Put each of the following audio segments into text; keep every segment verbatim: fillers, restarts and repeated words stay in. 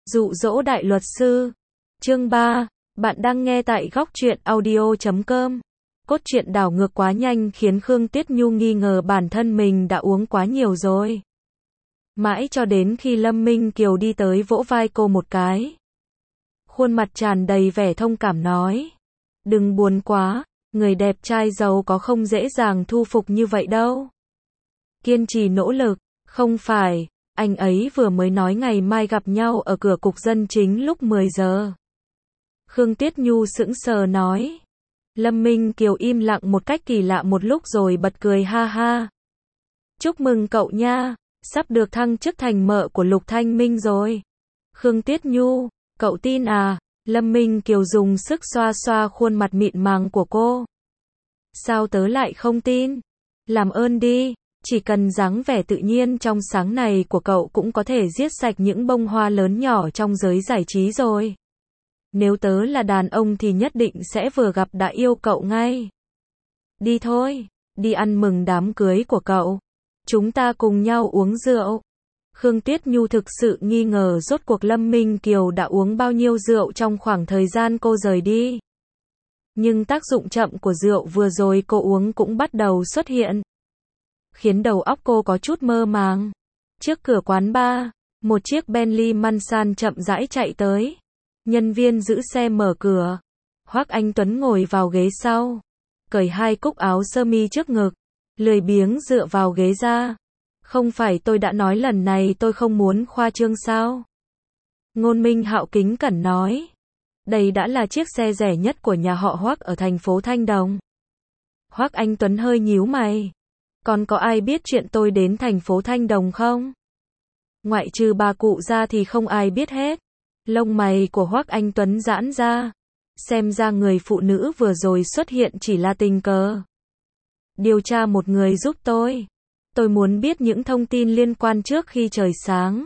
Dụ dỗ đại luật sư. Chương ba. Bạn đang nghe tại góc truyện audio chấm com. Cốt truyện đảo ngược quá nhanh khiến Khương Tuyết Nhu nghi ngờ bản thân mình đã uống quá nhiều rồi. Mãi cho đến khi Lâm Minh Kiều đi tới vỗ vai cô một cái. Khuôn mặt tràn đầy vẻ thông cảm nói. Đừng buồn quá, người đẹp trai giàu có không dễ dàng thu phục như vậy đâu. Kiên trì nỗ lực, không phải, anh ấy vừa mới nói ngày mai gặp nhau ở cửa cục dân chính lúc mười giờ. Khương Tuyết Nhu sững sờ nói. Lâm Minh Kiều im lặng một cách kỳ lạ một lúc rồi bật cười ha ha. Chúc mừng cậu nha, sắp được thăng chức thành mợ của Lục Thanh Minh rồi. Khương Tuyết Nhu, cậu tin à? Lâm Minh Kiều dùng sức xoa xoa khuôn mặt mịn màng của cô. Sao tớ lại không tin? Làm ơn đi, chỉ cần dáng vẻ tự nhiên trong sáng này của cậu cũng có thể giết sạch những bông hoa lớn nhỏ trong giới giải trí rồi. Nếu tớ là đàn ông thì nhất định sẽ vừa gặp đã yêu cậu ngay. Đi thôi, đi ăn mừng đám cưới của cậu. Chúng ta cùng nhau uống rượu. Khương Tuyết Nhu thực sự nghi ngờ rốt cuộc Lâm Minh Kiều đã uống bao nhiêu rượu trong khoảng thời gian cô rời đi. Nhưng tác dụng chậm của rượu vừa rồi cô uống cũng bắt đầu xuất hiện, khiến đầu óc cô có chút mơ màng. Trước cửa quán bar, một chiếc Bentley Mansan chậm rãi chạy tới. Nhân viên giữ xe mở cửa. Hoắc Anh Tuấn ngồi vào ghế sau, cởi hai cúc áo sơ mi trước ngực, lười biếng dựa vào ghế ra. Không phải tôi đã nói lần này tôi không muốn khoa trương sao? Ngôn Minh Hạo kính cẩn nói. Đây đã là chiếc xe rẻ nhất của nhà họ Hoắc ở thành phố Thanh Đồng. Hoắc Anh Tuấn hơi nhíu mày. Còn có ai biết chuyện tôi đến thành phố Thanh Đồng không? Ngoại trừ bà cụ ra thì không ai biết hết. Lông mày của Hoắc Anh Tuấn giãn ra. Xem ra người phụ nữ vừa rồi xuất hiện chỉ là tình cờ. Điều tra một người giúp tôi. Tôi muốn biết những thông tin liên quan trước khi trời sáng.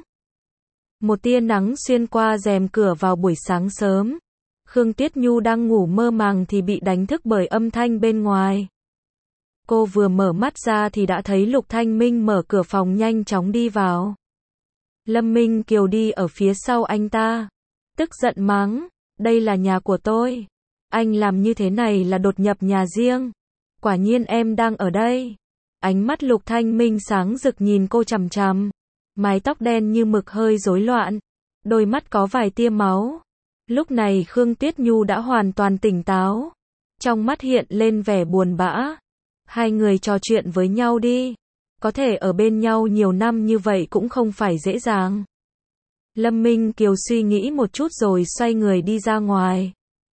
Một tia nắng xuyên qua rèm cửa vào buổi sáng sớm. Khương Tuyết Nhu đang ngủ mơ màng thì bị đánh thức bởi âm thanh bên ngoài. Cô vừa mở mắt ra thì đã thấy Lục Thanh Minh mở cửa phòng nhanh chóng đi vào. Lâm Minh Kiều đi ở phía sau anh ta. Tức giận mắng, đây là nhà của tôi. Anh làm như thế này là đột nhập nhà riêng. Quả nhiên em đang ở đây. Ánh mắt Lục Thanh Minh sáng rực nhìn cô chằm chằm. Mái tóc đen như mực hơi rối loạn. Đôi mắt có vài tia máu. Lúc này Khương Tuyết Nhu đã hoàn toàn tỉnh táo. Trong mắt hiện lên vẻ buồn bã. Hai người trò chuyện với nhau đi. Có thể ở bên nhau nhiều năm như vậy cũng không phải dễ dàng. Lâm Minh Kiều suy nghĩ một chút rồi xoay người đi ra ngoài.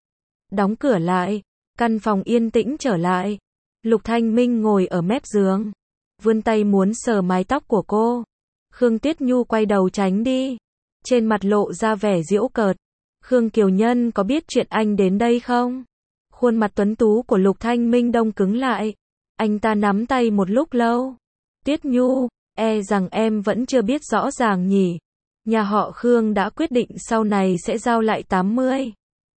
Đóng cửa lại. Căn phòng yên tĩnh trở lại. Lục Thanh Minh ngồi ở mép giường. Vươn tay muốn sờ mái tóc của cô. Khương Tuyết Nhu quay đầu tránh đi. Trên mặt lộ ra vẻ giễu cợt. Khương Kiều Nhân có biết chuyện anh đến đây không? Khuôn mặt tuấn tú của Lục Thanh Minh đông cứng lại. Anh ta nắm tay một lúc lâu. Tuyết Nhu, e rằng em vẫn chưa biết rõ ràng nhỉ. Nhà họ Khương đã quyết định sau này sẽ giao lại tám mươi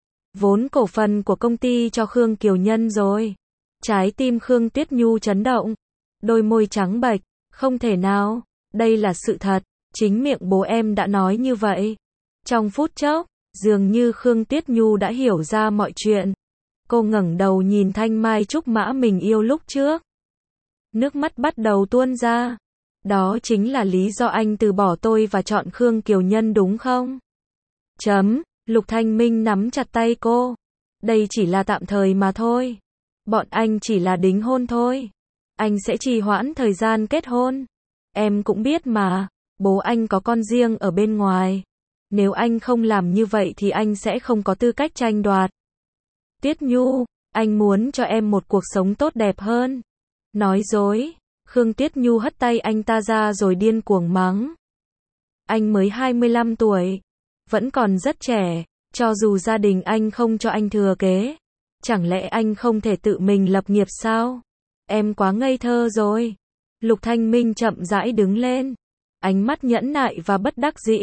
vốn cổ phần của công ty cho Khương Kiều Nhân rồi. Trái tim Khương Tuyết Nhu chấn động. Đôi môi trắng bệch. Không thể nào. Đây là sự thật. Chính miệng bố em đã nói như vậy. Trong phút chốc, dường như Khương Tuyết Nhu đã hiểu ra mọi chuyện. Cô ngẩng đầu nhìn thanh mai trúc mã mình yêu lúc trước. Nước mắt bắt đầu tuôn ra. Đó chính là lý do anh từ bỏ tôi và chọn Khương Kiều Nhân đúng không? Chấm. Lục Thanh Minh nắm chặt tay cô. Đây chỉ là tạm thời mà thôi. Bọn anh chỉ là đính hôn thôi. Anh sẽ trì hoãn thời gian kết hôn. Em cũng biết mà, bố anh có con riêng ở bên ngoài. Nếu anh không làm như vậy thì anh sẽ không có tư cách tranh đoạt. Tuyết Nhu, anh muốn cho em một cuộc sống tốt đẹp hơn. Nói dối. Khương Tuyết Nhu hất tay anh ta ra rồi điên cuồng mắng. Anh mới hai mươi lăm tuổi. Vẫn còn rất trẻ. Cho dù gia đình anh không cho anh thừa kế. Chẳng lẽ anh không thể tự mình lập nghiệp sao? Em quá ngây thơ rồi. Lục Thanh Minh chậm rãi đứng lên. Ánh mắt nhẫn nại và bất đắc dĩ.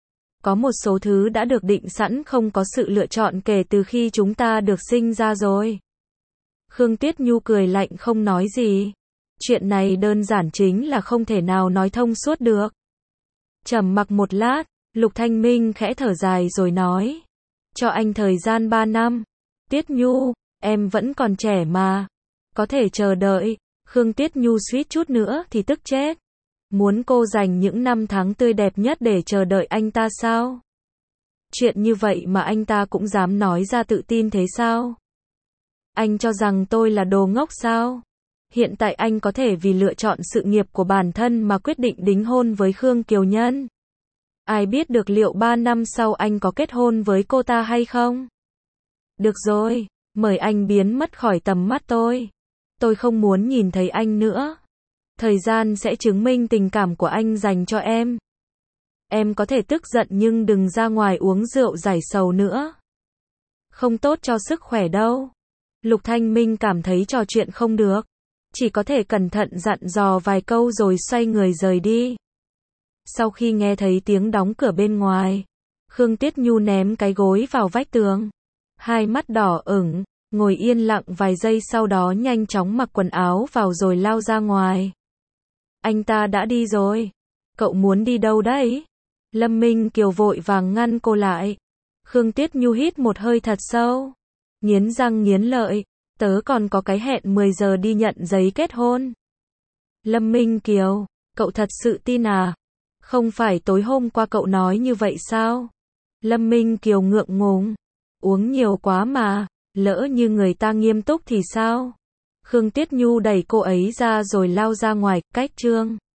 Có một số thứ đã được định sẵn không có sự lựa chọn kể từ khi chúng ta được sinh ra rồi. Khương Tuyết Nhu cười lạnh không nói gì. Chuyện này đơn giản chính là không thể nào nói thông suốt được. Trầm mặc một lát, Lục Thanh Minh khẽ thở dài rồi nói. Cho anh thời gian ba năm. Tiết Nhu, em vẫn còn trẻ mà. Có thể chờ đợi. Khương Tiết Nhu suýt chút nữa thì tức chết. Muốn cô dành những năm tháng tươi đẹp nhất để chờ đợi anh ta sao? Chuyện như vậy mà anh ta cũng dám nói ra tự tin thế sao? Anh cho rằng tôi là đồ ngốc sao? Hiện tại anh có thể vì lựa chọn sự nghiệp của bản thân mà quyết định đính hôn với Khương Kiều Nhân. Ai biết được liệu ba năm sau anh có kết hôn với cô ta hay không? Được rồi, mời anh biến mất khỏi tầm mắt tôi. Tôi không muốn nhìn thấy anh nữa. Thời gian sẽ chứng minh tình cảm của anh dành cho em. Em có thể tức giận nhưng đừng ra ngoài uống rượu giải sầu nữa. Không tốt cho sức khỏe đâu. Lục Thanh Minh cảm thấy trò chuyện không được. Chỉ có thể cẩn thận dặn dò vài câu rồi xoay người rời đi. Sau khi nghe thấy tiếng đóng cửa bên ngoài, Khương Tiết Nhu ném cái gối vào vách tường. Hai mắt đỏ ửng, ngồi yên lặng vài giây sau đó nhanh chóng mặc quần áo vào rồi lao ra ngoài. Anh ta đã đi rồi. Cậu muốn đi đâu đấy? Lâm Minh Kiều vội vàng ngăn cô lại. Khương Tiết Nhu hít một hơi thật sâu. Nghiến răng nghiến lợi. Tớ còn có cái hẹn mười giờ đi nhận giấy kết hôn. Lâm Minh Kiều, cậu thật sự tin à? Không phải tối hôm qua cậu nói như vậy sao? Lâm Minh Kiều ngượng ngùng. Uống nhiều quá mà, lỡ như người ta nghiêm túc thì sao? Khương Tiết Nhu đẩy cô ấy ra rồi lao ra ngoài, cách chương.